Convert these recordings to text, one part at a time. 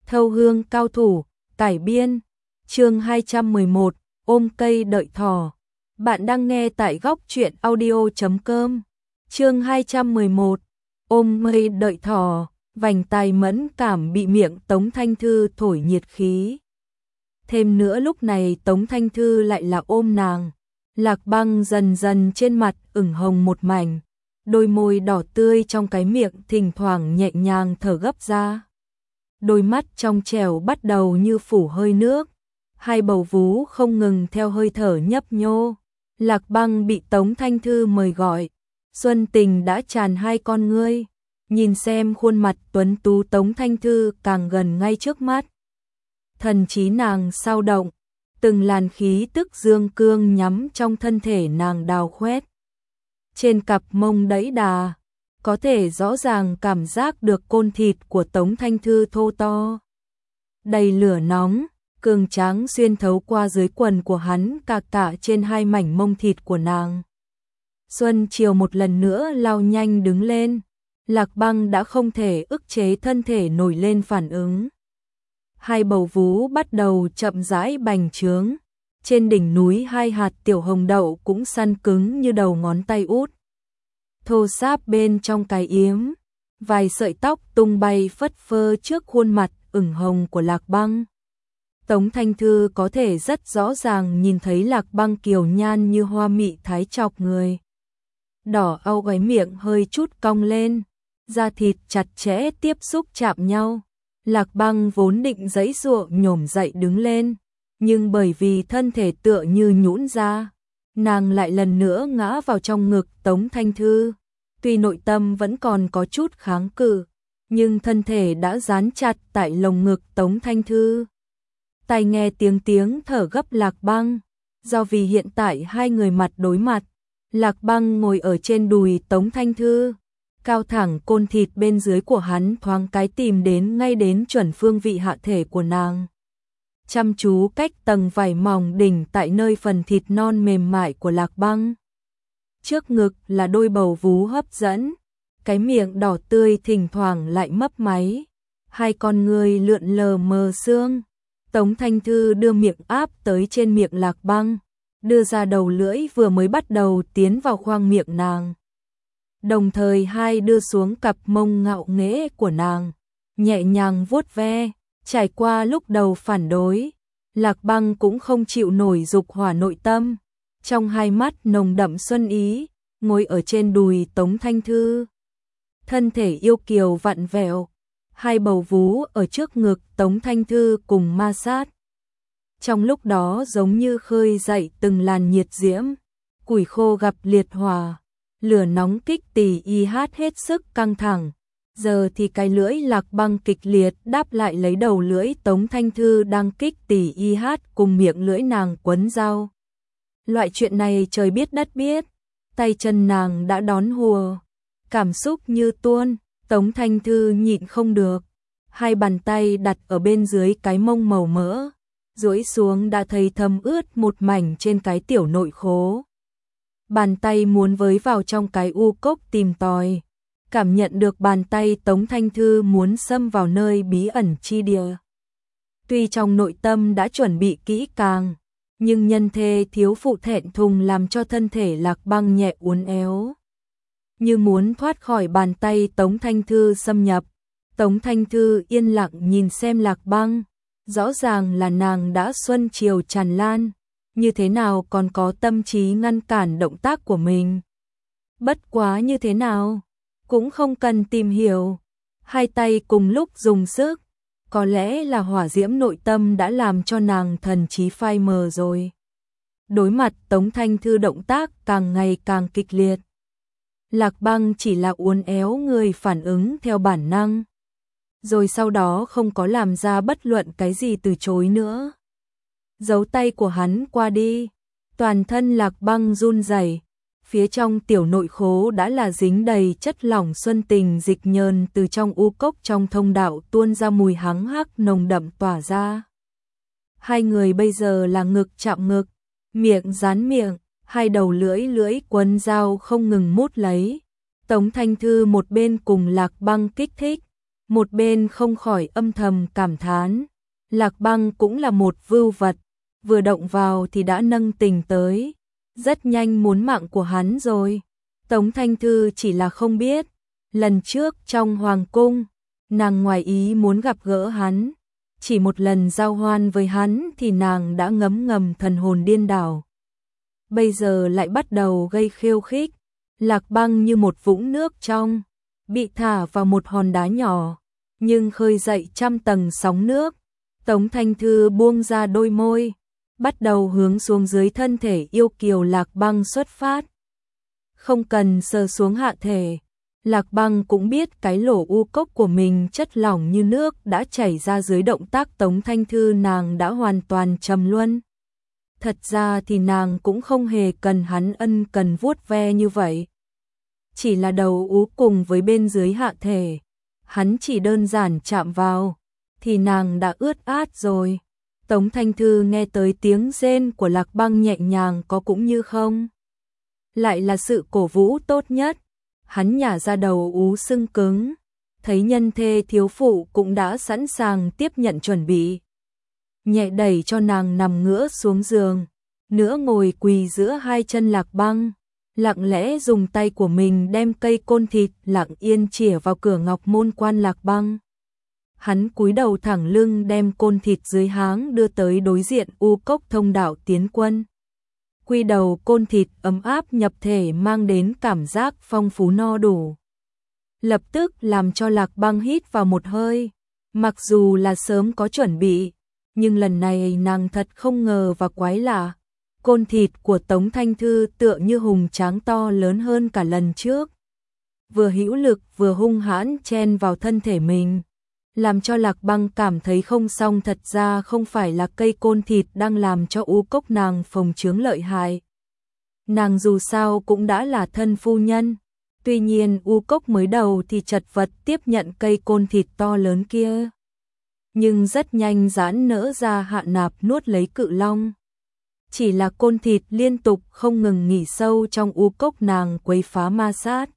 Thâu hương cao thủ, cải biên, chương 211, ôm cây đợi thỏ. Bạn đang nghe tại góc truyện audio.com. Chương 211, ôm mây đợi thỏ, vành tai mẫn cảm bị miệng Tống Thanh Thư thổi nhiệt khí. Thêm nữa lúc này Tống Thanh Thư lại là ôm nàng. Lạc Băng dần dần trên mặt ửng hồng một mảnh, đôi môi đỏ tươi trong cái miệng thỉnh thoảng nhẹ nhàng thở gấp ra. Đôi mắt trong trẻo bắt đầu như phủ hơi nước, hai bầu vú không ngừng theo hơi thở nhấp nhô. Lạc Băng bị Tống Thanh Thư mời gọi, xuân tình đã tràn hai con ngươi, nhìn xem khuôn mặt tuấn tú Tống Thanh Thư càng gần ngay trước mắt. Thần trí nàng sao động, từng làn khí tức dương cương nhắm trong thân thể nàng đào khoét. Trên cặp mông đẫy đà, có thể rõ ràng cảm giác được côn thịt của Tống Thanh Thư thô to, đầy lửa nóng, cường tráng xuyên thấu qua dưới quần của hắn cả trên hai mảnh mông thịt của nàng. Xuân chiều một lần nữa lao nhanh đứng lên, Lạc Băng đã không thể ức chế thân thể nổi lên phản ứng. Hai bầu vú bắt đầu chậm rãi bành trướng, trên đỉnh núi hai hạt tiểu hồng đậu cũng săn cứng như đầu ngón tay út. Thô sáp bên trong cái yếm, vài sợi tóc tung bay phất phơ trước khuôn mặt ửng hồng của Lạc Băng. Tống Thanh Thư có thể rất rõ ràng nhìn thấy Lạc Băng kiều nhan như hoa mị thái chọc người. Đỏ au gáy miệng hơi chút cong lên, da thịt chặt chẽ tiếp xúc chạm nhau. Lạc Băng vốn định giãy giụa nhổm dậy đứng lên, nhưng bởi vì thân thể tựa như nhũn ra, nàng lại lần nữa ngã vào trong ngực Tống Thanh Thư. Tuy nội tâm vẫn còn có chút kháng cự, nhưng thân thể đã dán chặt tại lồng ngực Tống Thanh Thư. Tai nghe tiếng thở gấp Lạc Băng, do vì hiện tại hai người mặt đối mặt, Lạc Băng ngồi ở trên đùi Tống Thanh Thư, cao thẳng côn thịt bên dưới của hắn thoáng cái tìm đến ngay đến chuẩn phương vị hạ thể của nàng. Chăm chú cách tầng vải mỏng đỉnh tại nơi phần thịt non mềm mại của Lạc Băng. Trước ngực là đôi bầu vú hấp dẫn, cái miệng đỏ tươi thỉnh thoảng lại mấp máy, hai con người lượn lờ mờ sương. Tống Thanh Thư đưa miệng áp tới trên miệng Lạc Băng, đưa ra đầu lưỡi vừa mới bắt đầu tiến vào khoang miệng nàng. Đồng thời hai đưa xuống cặp mông ngạo nghễ của nàng, nhẹ nhàng vuốt ve. Trải qua lúc đầu phản đối, Lạc Băng cũng không chịu nổi dục hỏa nội tâm, trong hai mắt nồng đậm xuân ý, ngồi ở trên đùi Tống Thanh Thư. Thân thể yêu kiều vặn vẹo, hai bầu vú ở trước ngực Tống Thanh Thư cùng ma sát. Trong lúc đó giống như khơi dậy từng làn nhiệt diễm, củi khô gặp liệt hỏa, lửa nóng kích tỉ y hát hết sức căng thẳng. Giờ thì cái lưỡi Lạc Băng kịch liệt đáp lại lấy đầu lưỡi Tống Thanh Thư đang kích tỉ y hát cùng miệng lưỡi nàng quấn dao. Loại chuyện này trời biết đất biết, tay chân nàng đã đón hùa, cảm xúc như tuôn. Tống Thanh Thư nhịn không được, hai bàn tay đặt ở bên dưới cái mông màu mỡ, duỗi xuống đã thấy thấm ướt một mảnh trên cái tiểu nội khố. Bàn tay muốn với vào trong cái u cốc tìm tòi, cảm nhận được bàn tay Tống Thanh Thư muốn xâm vào nơi bí ẩn chi địa. Tuy trong nội tâm đã chuẩn bị kỹ càng, nhưng nhân thê thiếu phụ thẹn thùng làm cho thân thể Lạc Băng nhẹ uốn éo, như muốn thoát khỏi bàn tay Tống Thanh Thư xâm nhập. Tống Thanh Thư yên lặng nhìn xem Lạc Băng, rõ ràng là nàng đã xuân chiều tràn lan, như thế nào còn có tâm trí ngăn cản động tác của mình. Bất quá như thế nào, cũng không cần tìm hiểu, hai tay cùng lúc dùng sức, có lẽ là hỏa diễm nội tâm đã làm cho nàng thần trí phai mờ rồi. Đối mặt Tống Thanh Thư động tác càng ngày càng kịch liệt, Lạc Băng chỉ là uốn éo người phản ứng theo bản năng, rồi sau đó không có làm ra bất luận cái gì từ chối nữa. Dấu tay của hắn qua đi, toàn thân Lạc Băng run rẩy, phía trong tiểu nội khố đã là dính đầy chất lỏng xuân tình dịch nhờn từ trong u cốc trong thông đạo tuôn ra mùi hắng hắc nồng đậm tỏa ra. Hai người bây giờ là ngực chạm ngực, miệng dán miệng, hai đầu lưỡi quấn dao không ngừng mút lấy. Tống Thanh Thư một bên cùng Lạc Băng kích thích, Một bên không khỏi âm thầm cảm thán, Lạc Băng cũng là một vưu vật, vừa động vào thì đã nâng tình tới, rất nhanh muốn mạng của hắn rồi. Tống Thanh Thư chỉ là không biết, lần trước trong hoàng cung, nàng ngoài ý muốn gặp gỡ hắn, chỉ một lần giao hoan với hắn thì nàng đã ngấm ngầm thần hồn điên đảo. Bây giờ lại bắt đầu gây khiêu khích, Lạc Băng như một vũng nước trong, bị thả vào một hòn đá nhỏ, nhưng khơi dậy trăm tầng sóng nước. Tống Thanh Thư buông ra đôi môi, bắt đầu hướng xuống dưới thân thể yêu kiều Lạc Băng xuất phát. Không cần sờ xuống hạ thể, Lạc Băng cũng biết cái lỗ u cốc của mình chất lỏng như nước đã chảy ra dưới động tác Tống Thanh Thư, nàng đã hoàn toàn trầm luân. Thật ra thì nàng cũng không hề cần hắn ân cần vuốt ve như vậy. Chỉ là đầu ú cùng với bên dưới hạ thể, hắn chỉ đơn giản chạm vào, thì nàng đã ướt át rồi. Tống Thanh Thư nghe tới tiếng rên của Lạc Băng nhẹ nhàng có cũng như không. Lại là sự cổ vũ tốt nhất. Hắn nhả ra đầu ú sưng cứng, thấy nhân thê thiếu phụ cũng đã sẵn sàng tiếp nhận chuẩn bị. Nhẹ đẩy cho nàng nằm ngửa xuống giường, nữa ngồi quỳ giữa hai chân Lạc Băng, lặng lẽ dùng tay của mình đem cây côn thịt lặng yên chĩa vào cửa ngọc môn quan Lạc Băng. Hắn cúi đầu thẳng lưng đem côn thịt dưới háng đưa tới đối diện u cốc thông đạo tiến quân. Quy đầu côn thịt ấm áp nhập thể mang đến cảm giác phong phú no đủ. Lập tức làm cho Lạc Băng hít vào một hơi, mặc dù là sớm có chuẩn bị, nhưng lần này nàng thật không ngờ và quái lạ. Côn thịt của Tống Thanh Thư tựa như hùng tráng to lớn hơn cả lần trước. Vừa hữu lực vừa hung hãn chen vào thân thể mình, làm cho Lạc Băng cảm thấy không xong, thật ra không phải là cây côn thịt đang làm cho u cốc nàng phồng trướng lợi hại. Nàng dù sao cũng đã là thân phu nhân, tuy nhiên u cốc mới đầu thì chật vật tiếp nhận cây côn thịt to lớn kia. Nhưng rất nhanh giãn nỡ ra hạ nạp nuốt lấy cự long. Chỉ là côn thịt liên tục không ngừng nghỉ sâu trong u cốc nàng quấy phá ma sát.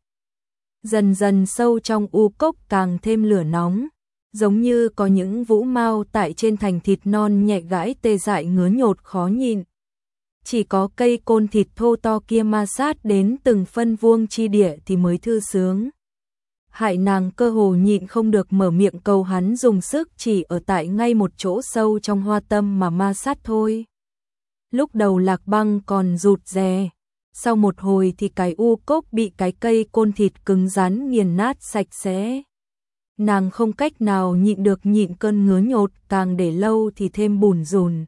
Dần dần sâu trong u cốc càng thêm lửa nóng, giống như có những vũ mao tại trên thành thịt non nhẹ gãi tê dại ngứa nhột khó nhịn. Chỉ có cây côn thịt thô to kia ma sát đến từng phân vuông chi địa thì mới thư sướng. Hại nàng cơ hồ nhịn không được mở miệng cầu hắn dùng sức chỉ ở tại ngay một chỗ sâu trong hoa tâm mà ma sát thôi. Lúc đầu Lạc Băng còn rụt rè, sau một hồi thì cái u cốc bị cái cây côn thịt cứng rắn nghiền nát sạch sẽ. Nàng không cách nào nhịn được nhịn cơn ngứa nhột, càng để lâu thì thêm bủn rủn,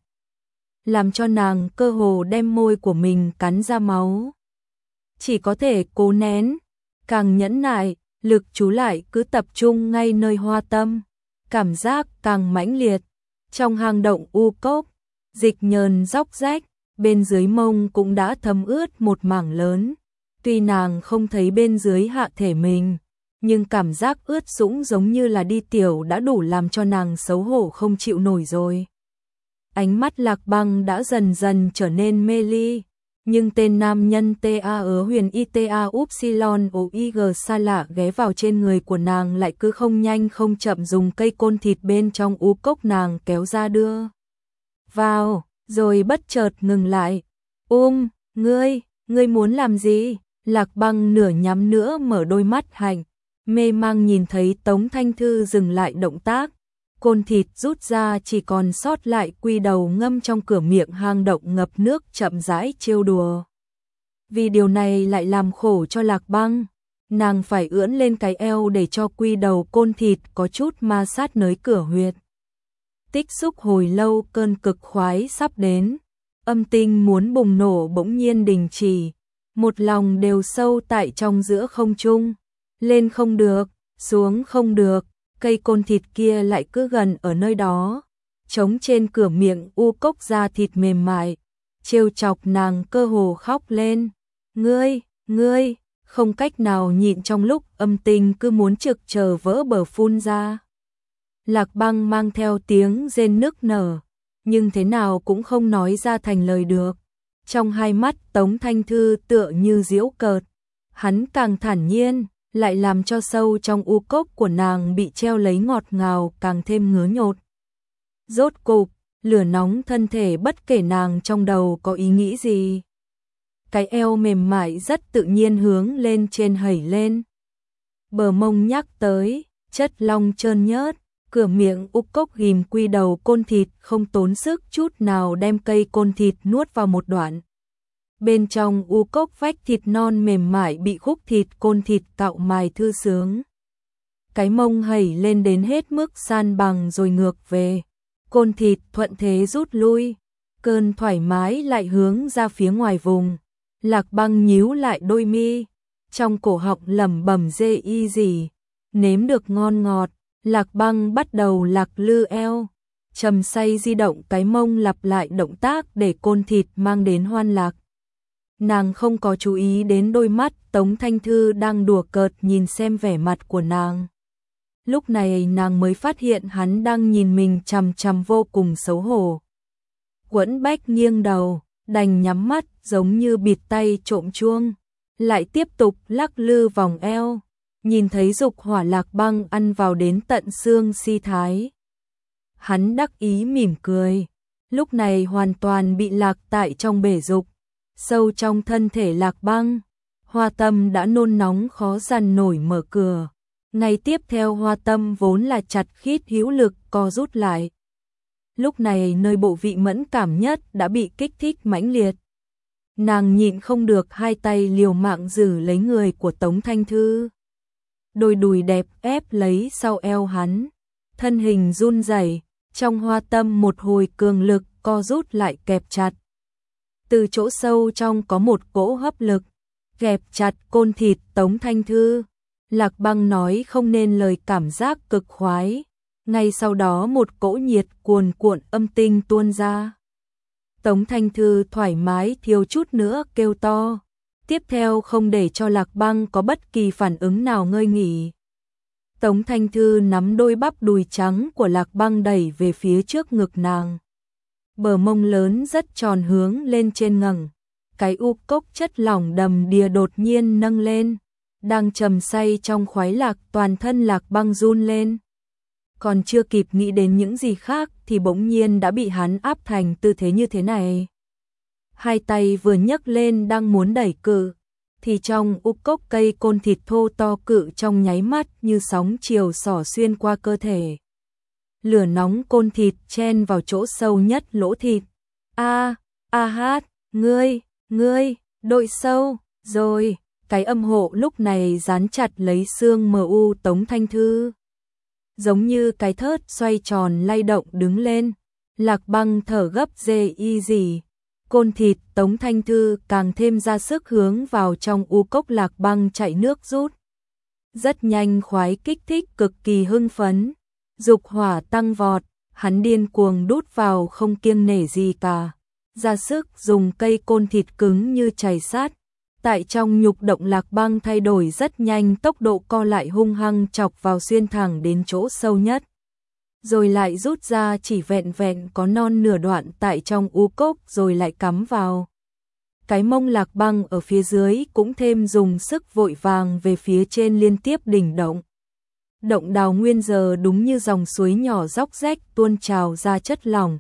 làm cho nàng cơ hồ đem môi của mình cắn ra máu. Chỉ có thể cố nén, càng nhẫn nại, lực chú lại cứ tập trung ngay nơi hoa tâm, cảm giác càng mãnh liệt. Trong hang động u cốc, dịch nhờn róc rách, bên dưới mông cũng đã thấm ướt một mảng lớn. Tuy nàng không thấy bên dưới hạ thể mình, nhưng cảm giác ướt sũng giống như là đi tiểu đã đủ làm cho nàng xấu hổ không chịu nổi rồi. Ánh mắt Lạc Băng đã dần dần trở nên mê ly, nhưng tên nam nhân ta ở huyền ita upsilon oig xa lạ ghé vào trên người của nàng lại cứ không nhanh không chậm dùng cây côn thịt bên trong u cốc nàng kéo ra đưa vào, rồi bất chợt ngừng lại. Ngươi muốn làm gì? Lạc Băng nửa nhắm nữa mở đôi mắt hạnh, mê mang nhìn thấy Tống Thanh Thư dừng lại động tác. Côn thịt rút ra chỉ còn sót lại quy đầu ngâm trong cửa miệng hang động ngập nước chậm rãi trêu đùa. Vì điều này lại làm khổ cho Lạc Băng, nàng phải ưỡn lên cái eo để cho quy đầu côn thịt có chút ma sát nới cửa huyệt. Tích xúc hồi lâu cơn cực khoái sắp đến, âm tinh muốn bùng nổ bỗng nhiên đình chỉ, một lòng đều sâu tại trong giữa không trung, lên không được, xuống không được. Cây côn thịt kia lại cứ gần ở nơi đó, chống trên cửa miệng u cốc da thịt mềm mại, trêu chọc nàng cơ hồ khóc lên. Ngươi, không cách nào nhịn trong lúc âm tinh cứ muốn trực chờ vỡ bờ phun ra. Lạc Băng mang theo tiếng rên nức nở, nhưng thế nào cũng không nói ra thành lời được. Trong hai mắt Tống Thanh Thư tựa như giễu cợt, hắn càng thản nhiên, lại làm cho sâu trong u cốc của nàng bị treo lấy ngọt ngào càng thêm ngứa nhột. Rốt cục, lửa nóng thân thể bất kể nàng trong đầu có ý nghĩ gì. Cái eo mềm mại rất tự nhiên hướng lên trên hẩy lên. Bờ mông nhắc tới, chất long trơn nhớt, cửa miệng u cốc ghim quy đầu côn thịt không tốn sức chút nào đem cây côn thịt nuốt vào một đoạn. Bên trong u cốc vách thịt non mềm mại bị khúc thịt côn thịt cạo mài thư sướng. Cái mông hẩy lên đến hết mức san bằng rồi ngược về. Côn thịt thuận thế rút lui. Cơn thoải mái lại hướng ra phía ngoài vùng. Lạc Băng nhíu lại đôi mi. Trong cổ họng lẩm bẩm dê y gì. Nếm được ngon ngọt. Lạc Băng bắt đầu lạc lư eo. Trầm say di động cái mông lặp lại động tác để côn thịt mang đến hoan lạc. Nàng không có chú ý đến đôi mắt Tống Thanh Thư đang đùa cợt nhìn xem vẻ mặt của nàng. Lúc này nàng mới phát hiện hắn đang nhìn mình chằm chằm vô cùng xấu hổ. Quẫn Bách nghiêng đầu, đành nhắm mắt giống như bịt tay trộm chuông. Lại tiếp tục lắc lư vòng eo, nhìn thấy dục hỏa Lạc Băng ăn vào đến tận xương si thái. Hắn đắc ý mỉm cười, lúc này hoàn toàn bị lạc tại trong bể dục. Sâu trong thân thể Lạc Băng, Hoa Tâm đã nôn nóng khó dằn nổi mở cửa. Ngay tiếp theo Hoa Tâm vốn là chặt khít hữu lực co rút lại. Lúc này nơi bộ vị mẫn cảm nhất đã bị kích thích mãnh liệt. Nàng nhịn không được hai tay liều mạng giữ lấy người của Tống Thanh Thư. Đôi đùi đẹp ép lấy sau eo hắn. Thân hình run rẩy, trong Hoa Tâm một hồi cường lực co rút lại kẹp chặt. Từ chỗ sâu trong có một cỗ hấp lực, kẹp chặt côn thịt Tống Thanh Thư. Lạc Băng nói không nên lời cảm giác cực khoái. Ngay sau đó một cỗ nhiệt cuồn cuộn âm tinh tuôn ra. Tống Thanh Thư thoải mái thiếu chút nữa kêu to. Tiếp theo không để cho Lạc Băng có bất kỳ phản ứng nào ngơi nghỉ. Tống Thanh Thư nắm đôi bắp đùi trắng của Lạc Băng đẩy về phía trước ngực nàng. Bờ mông lớn rất tròn hướng lên trên ngẩng. Cái u cốc chất lỏng đầm đìa đột nhiên nâng lên. Đang trầm say trong khoái lạc toàn thân Lạc Băng run lên. Còn chưa kịp nghĩ đến những gì khác thì bỗng nhiên đã bị hắn áp thành tư thế như thế này. Hai tay vừa nhấc lên đang muốn đẩy cự, thì trong u cốc cây côn thịt thô to cự trong nháy mắt như sóng chiều xỏ xuyên qua cơ thể. Lửa nóng côn thịt chen vào chỗ sâu nhất lỗ thịt. Hát, ngươi, đội sâu, rồi, cái âm hộ lúc này dán chặt lấy xương mờ u Tống Thanh Thư. Giống như cái thớt xoay tròn lay động đứng lên, Lạc Băng thở gấp dê y gì. Côn thịt Tống Thanh Thư càng thêm ra sức hướng vào trong u cốc Lạc Băng chạy nước rút. Rất nhanh khoái kích thích cực kỳ hưng phấn. Dục hỏa tăng vọt, hắn điên cuồng đút vào không kiêng nể gì cả. Ra sức dùng cây côn thịt cứng như chày sắt. Tại trong nhục động Lạc Băng thay đổi rất nhanh, tốc độ co lại hung hăng chọc vào xuyên thẳng đến chỗ sâu nhất. Rồi lại rút ra chỉ vẹn vẹn có non nửa đoạn tại trong u cốc rồi lại cắm vào. Cái mông Lạc Băng ở phía dưới cũng thêm dùng sức vội vàng về phía trên liên tiếp đỉnh động. Động đào nguyên giờ đúng như dòng suối nhỏ róc rách tuôn trào ra chất lỏng.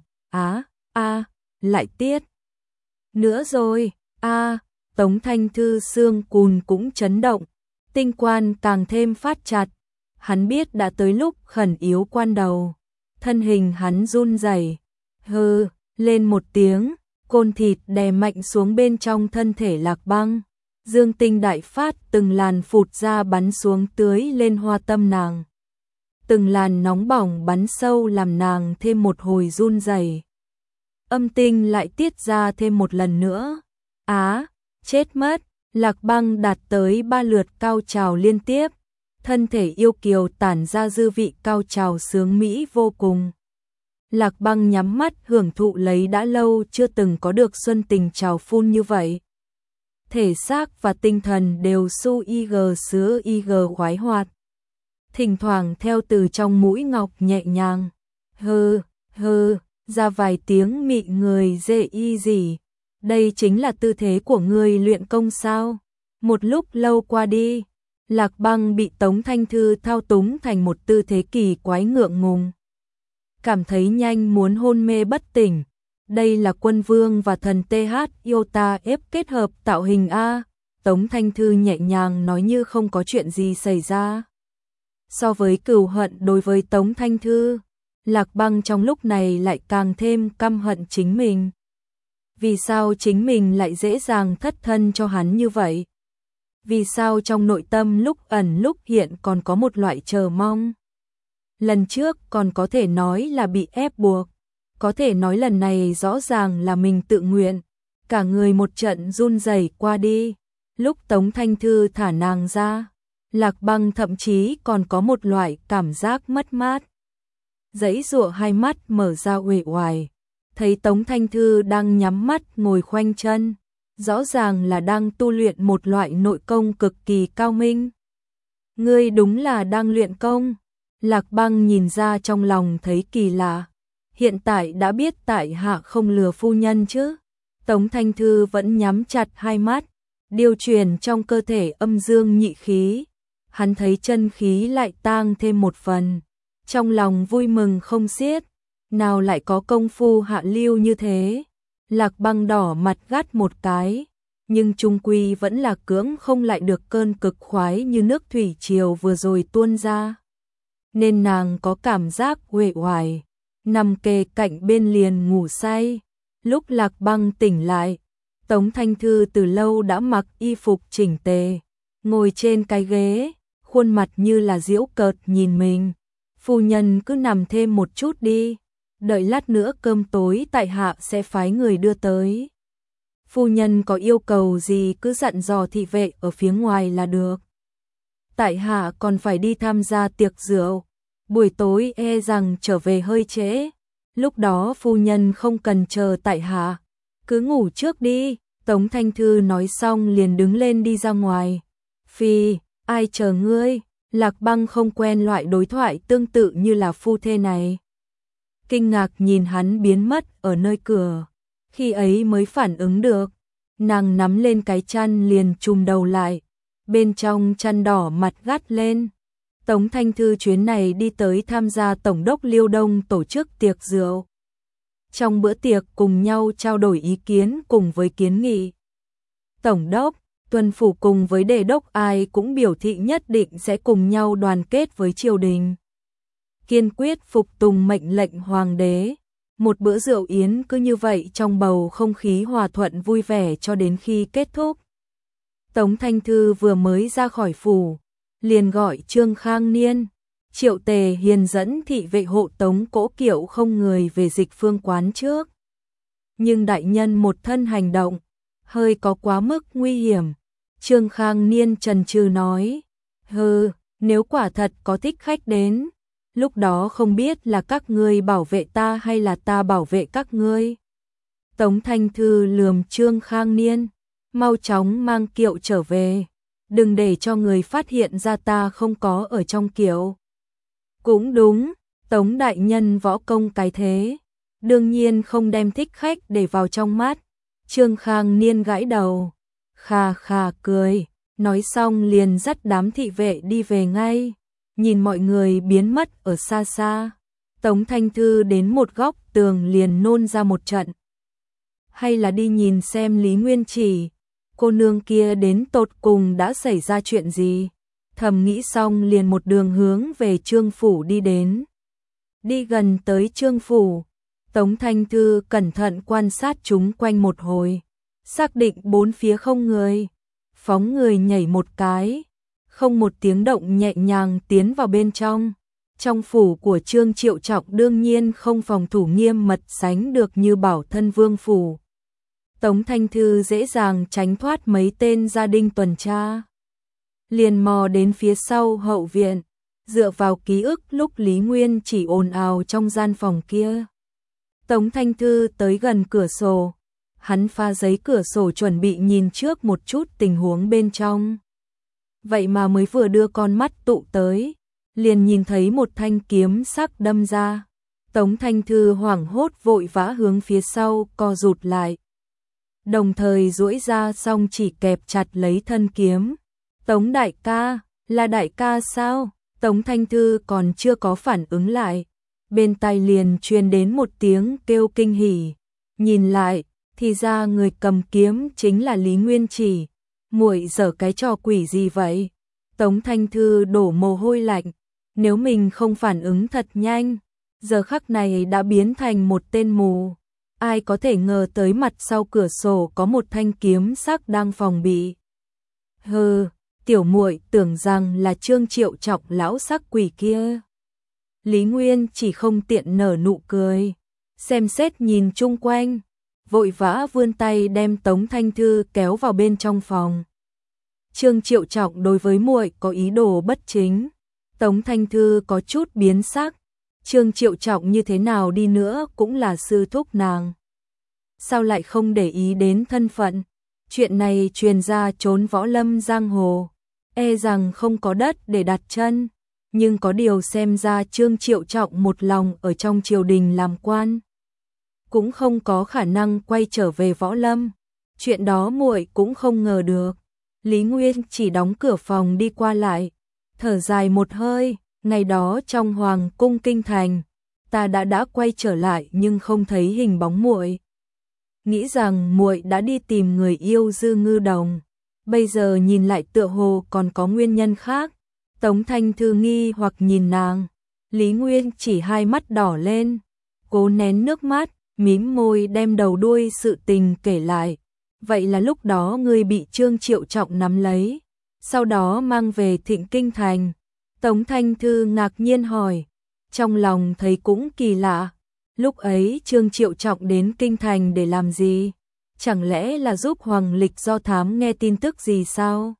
Lại tiết. Nữa rồi, Tống Thanh Thư xương cùn cũng chấn động. Tinh quan càng thêm phát chặt. Hắn biết đã tới lúc khẩn yếu quan đầu. Thân hình hắn run rẩy, lên một tiếng, côn thịt đè mạnh xuống bên trong thân thể Lạc Băng. Dương tinh đại phát, từng làn phụt ra bắn xuống tưới lên Hoa Tâm nàng. Từng làn nóng bỏng bắn sâu làm nàng thêm một hồi run rẩy. Âm tinh lại tiết ra thêm một lần nữa. Chết mất, Lạc Băng đạt tới 3 lượt cao trào liên tiếp. Thân thể yêu kiều tản ra dư vị cao trào sướng mỹ vô cùng. Lạc Băng nhắm mắt hưởng thụ lấy đã lâu chưa từng có được xuân tình trào phun như vậy. Thể xác và tinh thần đều su ig sứa ig khoái hoạt. Thỉnh thoảng theo từ trong mũi ngọc nhẹ nhàng. Ra vài tiếng mị người dê y gì. Đây chính là tư thế của người luyện công sao? Một lúc lâu qua đi, Lạc Băng bị Tống Thanh Thư thao túng thành một tư thế kỳ quái ngượng ngùng. Cảm thấy nhanh muốn hôn mê bất tỉnh. Đây là quân vương và thần TH Iota F kết hợp tạo hình A. Tống Thanh Thư nhẹ nhàng nói như không có chuyện gì xảy ra. So với cừu hận đối với Tống Thanh Thư, Lạc Băng trong lúc này lại càng thêm căm hận chính mình. Vì sao chính mình lại dễ dàng thất thân cho hắn như vậy? Vì sao trong nội tâm lúc ẩn lúc hiện còn có một loại chờ mong? Lần trước còn có thể nói là bị ép buộc, có thể nói lần này rõ ràng là mình tự nguyện. Cả người một trận run rẩy qua đi. Lúc Tống Thanh Thư thả nàng ra, Lạc Băng thậm chí còn có một loại cảm giác mất mát. Giãy giụa hai mắt mở ra uể oải, thấy Tống Thanh Thư đang nhắm mắt ngồi khoanh chân, rõ ràng là đang tu luyện một loại nội công cực kỳ cao minh. Ngươi đúng là đang luyện công. Lạc Băng nhìn ra trong lòng thấy kỳ lạ. Hiện tại đã biết tại hạ không lừa phu nhân chứ. Tống Thanh Thư vẫn nhắm chặt hai mắt, điều chuyển trong cơ thể âm dương nhị khí. Hắn thấy chân khí lại tăng thêm một phần, trong lòng vui mừng không xiết. Nào lại có công phu hạ lưu như thế. Lạc Băng đỏ mặt gắt một cái, nhưng chung quy vẫn là cưỡng không lại được cơn cực khoái như nước thủy triều vừa rồi tuôn ra. Nên nàng có cảm giác uể oải, nằm kề cạnh bên liền ngủ say. Lúc Lạc Băng tỉnh lại, Tống Thanh Thư từ lâu đã mặc y phục chỉnh tề, ngồi trên cái ghế, khuôn mặt như là giễu cợt nhìn mình. Phu nhân cứ nằm thêm một chút đi, đợi lát nữa cơm tối tại hạ sẽ phái người đưa tới. Phu nhân có yêu cầu gì cứ dặn dò thị vệ ở phía ngoài là được. Tại hạ còn phải đi tham gia tiệc rượu, buổi tối e rằng trở về hơi trễ. Lúc đó phu nhân không cần chờ tại hạ, cứ ngủ trước đi. Tống Thanh Thư nói xong liền đứng lên đi ra ngoài. Phi, ai chờ ngươi? Lạc Băng không quen loại đối thoại tương tự như là phu thê này. Kinh ngạc nhìn hắn biến mất ở nơi cửa, khi ấy mới phản ứng được. Nàng nắm lên cái chăn liền chùm đầu lại, bên trong chăn đỏ mặt gắt lên. Tống Thanh Thư chuyến này đi tới tham gia Tổng đốc Liêu Đông tổ chức tiệc rượu. Trong bữa tiệc cùng nhau trao đổi ý kiến cùng với kiến nghị. Tổng đốc, tuần phủ cùng với đề đốc ai cũng biểu thị nhất định sẽ cùng nhau đoàn kết với triều đình, kiên quyết phục tùng mệnh lệnh hoàng đế. Một bữa rượu yến cứ như vậy trong bầu không khí hòa thuận vui vẻ cho đến khi kết thúc. Tống Thanh Thư vừa mới ra khỏi phủ, liền gọi Trương Khang Niên, Triệu Tề Hiền dẫn thị vệ hộ tống cỗ kiệu không người về Dịch Phương quán trước. Nhưng đại nhân một thân hành động, hơi có quá mức nguy hiểm. Trương Khang Niên chần chừ nói, nếu quả thật có thích khách đến, lúc đó không biết là các ngươi bảo vệ ta hay là ta bảo vệ các ngươi. Tống Thanh Thư lườm Trương Khang Niên, mau chóng mang kiệu trở về, đừng để cho người phát hiện ra ta không có ở trong kiệu. Cũng đúng, Tống đại nhân võ công cái thế, đương nhiên không đem thích khách để vào trong mắt. Trương Khang Niên gãi đầu, khà khà cười, nói xong liền dắt đám thị vệ đi về ngay. Nhìn mọi người biến mất ở xa xa, Tống Thanh Thư đến một góc tường liền nôn ra một trận. Hay là đi nhìn xem Lý Nguyên Chỉ, cô nương kia đến tột cùng đã xảy ra chuyện gì. Thầm nghĩ xong liền một đường hướng về Trương phủ đi đến. Đi gần tới Trương phủ, Tống Thanh Thư cẩn thận quan sát chúng quanh một hồi, xác định bốn phía không người, phóng người nhảy một cái, không một tiếng động nhẹ nhàng tiến vào bên trong. Trong phủ của Trương Triệu Trọng đương nhiên không phòng thủ nghiêm mật sánh được như Bảo Thân Vương phủ. Tống Thanh Thư dễ dàng tránh thoát mấy tên gia đình tuần tra, liền mò đến phía sau hậu viện, dựa vào ký ức lúc Lý Nguyên Chỉ ồn ào trong gian phòng kia. Tống Thanh Thư tới gần cửa sổ, hắn pha giấy cửa sổ chuẩn bị nhìn trước một chút tình huống bên trong. Vậy mà mới vừa đưa con mắt tụ tới, liền nhìn thấy một thanh kiếm sắc đâm ra. Tống Thanh Thư hoảng hốt vội vã hướng phía sau co rụt lại, đồng thời duỗi ra song chỉ kẹp chặt lấy thân kiếm. Tống đại ca, Là đại ca sao? Tống Thanh Thư còn chưa có phản ứng lại, bên tai liền truyền đến một tiếng kêu kinh hỉ. Nhìn lại, thì ra người cầm kiếm chính là Lý Nguyên Chỉ. Muội giở cái trò quỷ gì vậy? Tống Thanh Thư đổ mồ hôi lạnh, nếu mình không phản ứng thật nhanh, giờ khắc này đã biến thành một tên mù. Ai có thể ngờ tới mặt sau cửa sổ có một thanh kiếm sắc đang phòng bị. Hừ, tiểu muội tưởng rằng là Trương Triệu Trọng lão sắc quỷ kia. Lý Nguyên chỉ không tiện nở nụ cười, xem xét nhìn chung quanh, vội vã vươn tay đem Tống Thanh Thư kéo vào bên trong phòng. Trương Triệu Trọng đối với muội có ý đồ bất chính. Tống Thanh Thư có chút biến sắc, Trương Triệu Trọng như thế nào đi nữa cũng là sư thúc nàng. Sao lại không để ý đến thân phận? Chuyện này truyền ra trốn võ lâm giang hồ, e rằng không có đất để đặt chân. Nhưng có điều xem ra Trương Triệu Trọng một lòng ở trong triều đình làm quan, cũng không có khả năng quay trở về võ lâm. Chuyện đó muội cũng không ngờ được. Lý Nguyên chỉ đóng cửa phòng đi qua lại, thở dài một hơi. Ngày đó trong Hoàng cung kinh thành, ta đã quay trở lại nhưng không thấy hình bóng muội. Nghĩ rằng muội đã đi tìm người yêu Dư Ngư Đồng, bây giờ nhìn lại tựa hồ còn có nguyên nhân khác. Tống Thanh Thư nghi hoặc nhìn nàng, Lý Nguyên chỉ hai mắt đỏ lên, cố nén nước mắt, mím môi đem đầu đuôi sự tình kể lại. Vậy là lúc đó ngươi bị Trương Triệu Trọng nắm lấy, sau đó mang về Thịnh Kinh Thành. Tống Thanh Thư ngạc nhiên hỏi, trong lòng thấy cũng kỳ lạ, lúc ấy Trương Triệu Trọng đến Kinh Thành để làm gì? Chẳng lẽ là giúp Hoàng Lịch do thám nghe tin tức gì sao?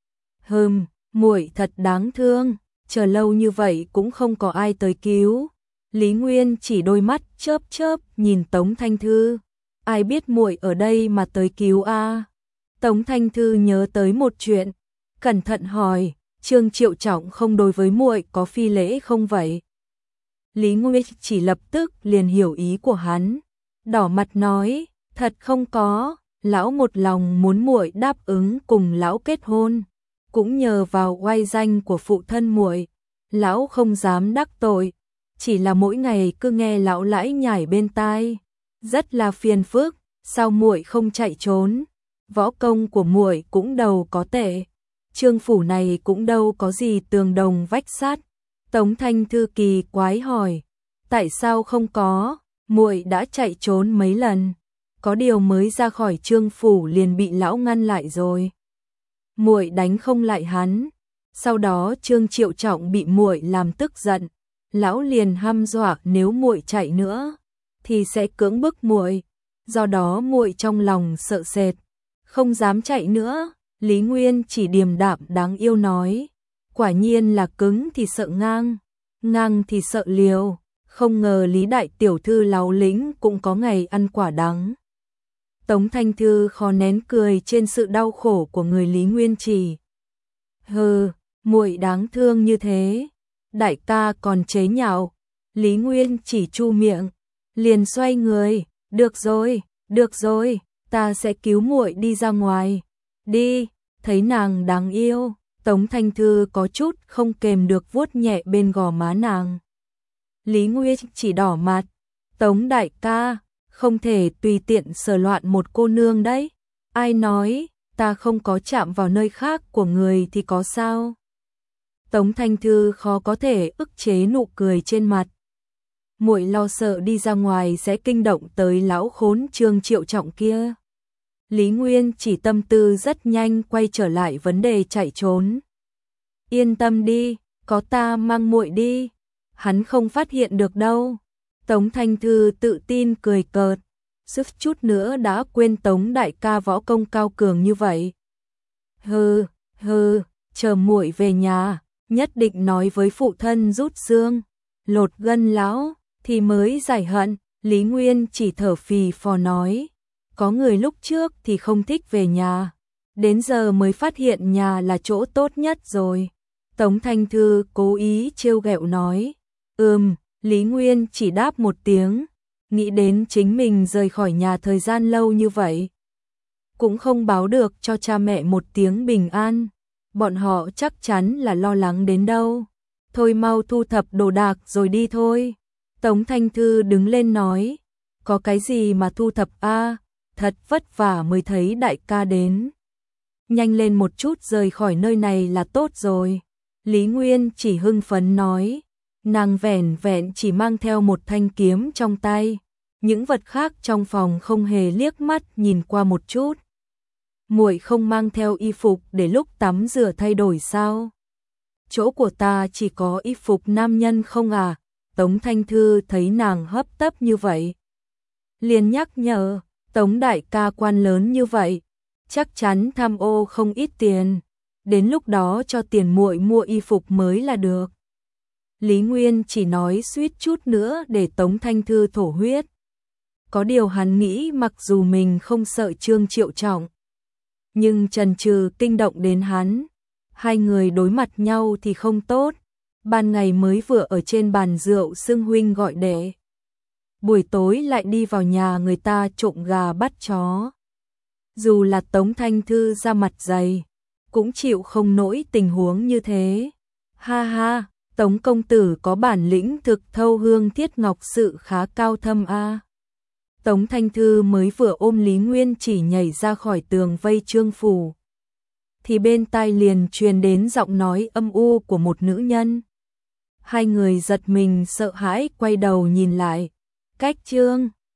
Muội thật đáng thương, chờ lâu như vậy cũng không có ai tới cứu. Lý Nguyên chỉ đôi mắt chớp chớp nhìn Tống Thanh Thư, ai biết muội ở đây mà tới cứu a? Tống Thanh Thư nhớ tới một chuyện, cẩn thận hỏi, Trương Triệu Trọng không đối với muội có phi lễ không vậy? Lý Nguyên chỉ lập tức liền hiểu ý của hắn, đỏ mặt nói, thật không có, lão một lòng muốn muội đáp ứng cùng lão kết hôn, cũng nhờ vào oai danh của phụ thân muội, lão không dám đắc tội, chỉ là mỗi ngày cứ nghe lão lãi nhải bên tai, rất là phiền phức. Sao muội không chạy trốn? Võ công của muội cũng đâu có tệ, Trương phủ này cũng đâu có gì tường đồng vách sắt. Tống Thanh Thư kỳ quái hỏi, tại sao không có? Muội đã chạy trốn mấy lần, có điều mới ra khỏi Trương phủ liền bị lão ngăn lại rồi. Muội đánh không lại hắn, sau đó Trương Triệu Trọng bị muội làm tức giận, lão liền hăm dọa nếu muội chạy nữa thì sẽ cưỡng bức muội, do đó muội trong lòng sợ sệt, không dám chạy nữa. Lý Nguyên chỉ điềm đạm đáng yêu nói, quả nhiên là cứng thì sợ ngang, ngang thì sợ liều, không ngờ Lý đại tiểu thư láu lĩnh cũng có ngày ăn quả đắng. Tống Thanh Thư khó nén cười trên sự đau khổ của người Lý Nguyên chỉ. Muội đáng thương như thế, đại ca còn chế nhạo. Lý Nguyên chỉ chu miệng, liền xoay người, được rồi, ta sẽ cứu muội đi ra ngoài. Đi, thấy nàng đáng yêu, Tống Thanh Thư có chút không kềm được vuốt nhẹ bên gò má nàng. Lý Nguyên chỉ đỏ mặt, Tống đại ca, không thể tùy tiện sờ loạn một cô nương đấy. Ai nói, ta không có chạm vào nơi khác của người thì có sao? Tống Thanh Thư khó có thể ức chế nụ cười trên mặt. Muội lo sợ đi ra ngoài sẽ kinh động tới lão khốn Trương Triệu Trọng kia. Lý Nguyên chỉ tâm tư rất nhanh quay trở lại vấn đề chạy trốn. Yên tâm đi, có ta mang muội đi, hắn không phát hiện được đâu. Tống Thanh Thư tự tin cười cợt, suýt chút nữa đã quên Tống đại ca võ công cao cường như vậy. Chờ muội về nhà, nhất định nói với phụ thân rút xương, lột gân lão thì mới giải hận. Lý Nguyên chỉ thở phì phò nói, có người lúc trước thì không thích về nhà, đến giờ mới phát hiện nhà là chỗ tốt nhất rồi. Tống Thanh Thư cố ý trêu ghẹo nói, Lý Nguyên chỉ đáp một tiếng, nghĩ đến chính mình rời khỏi nhà thời gian lâu như vậy, cũng không báo được cho cha mẹ một tiếng bình an, bọn họ chắc chắn là lo lắng đến đâu. Thôi mau thu thập đồ đạc rồi đi thôi. Tống Thanh Thư đứng lên nói, có cái gì mà thu thập a, thật vất vả mới thấy đại ca đến. Nhanh lên một chút rời khỏi nơi này là tốt rồi. Lý Nguyên chỉ hưng phấn nói, nàng vẻn vẹn chỉ mang theo một thanh kiếm trong tay, những vật khác trong phòng không hề liếc mắt nhìn qua một chút. Muội không mang theo y phục để lúc tắm rửa thay đổi sao? Chỗ của ta chỉ có y phục nam nhân không à? Tống Thanh Thư thấy nàng hấp tấp như vậy, liền nhắc nhở, Tống đại ca quan lớn như vậy, chắc chắn tham ô không ít tiền, đến lúc đó cho tiền muội mua y phục mới là được. Lý Nguyên chỉ nói suýt chút nữa để Tống Thanh Thư thổ huyết. Có điều hắn nghĩ mặc dù mình không sợ Trương Triệu Trọng, nhưng chần chừ kinh động đến hắn. Hai người đối mặt nhau thì không tốt, ban ngày mới vừa ở trên bàn rượu xưng huynh gọi đệ, buổi tối lại đi vào nhà người ta trộm gà bắt chó. Dù là Tống Thanh Thư ra mặt dày, cũng chịu không nổi tình huống như thế. Ha ha, Tống công tử có bản lĩnh thực thâu hương thiết ngọc sự khá cao thâm a. Tống Thanh Thư mới vừa ôm Lý Nguyên chỉ nhảy ra khỏi tường vây Trương phủ, thì bên tai liền truyền đến giọng nói âm u của một nữ nhân. Hai người giật mình sợ hãi quay đầu nhìn lại, cách Trương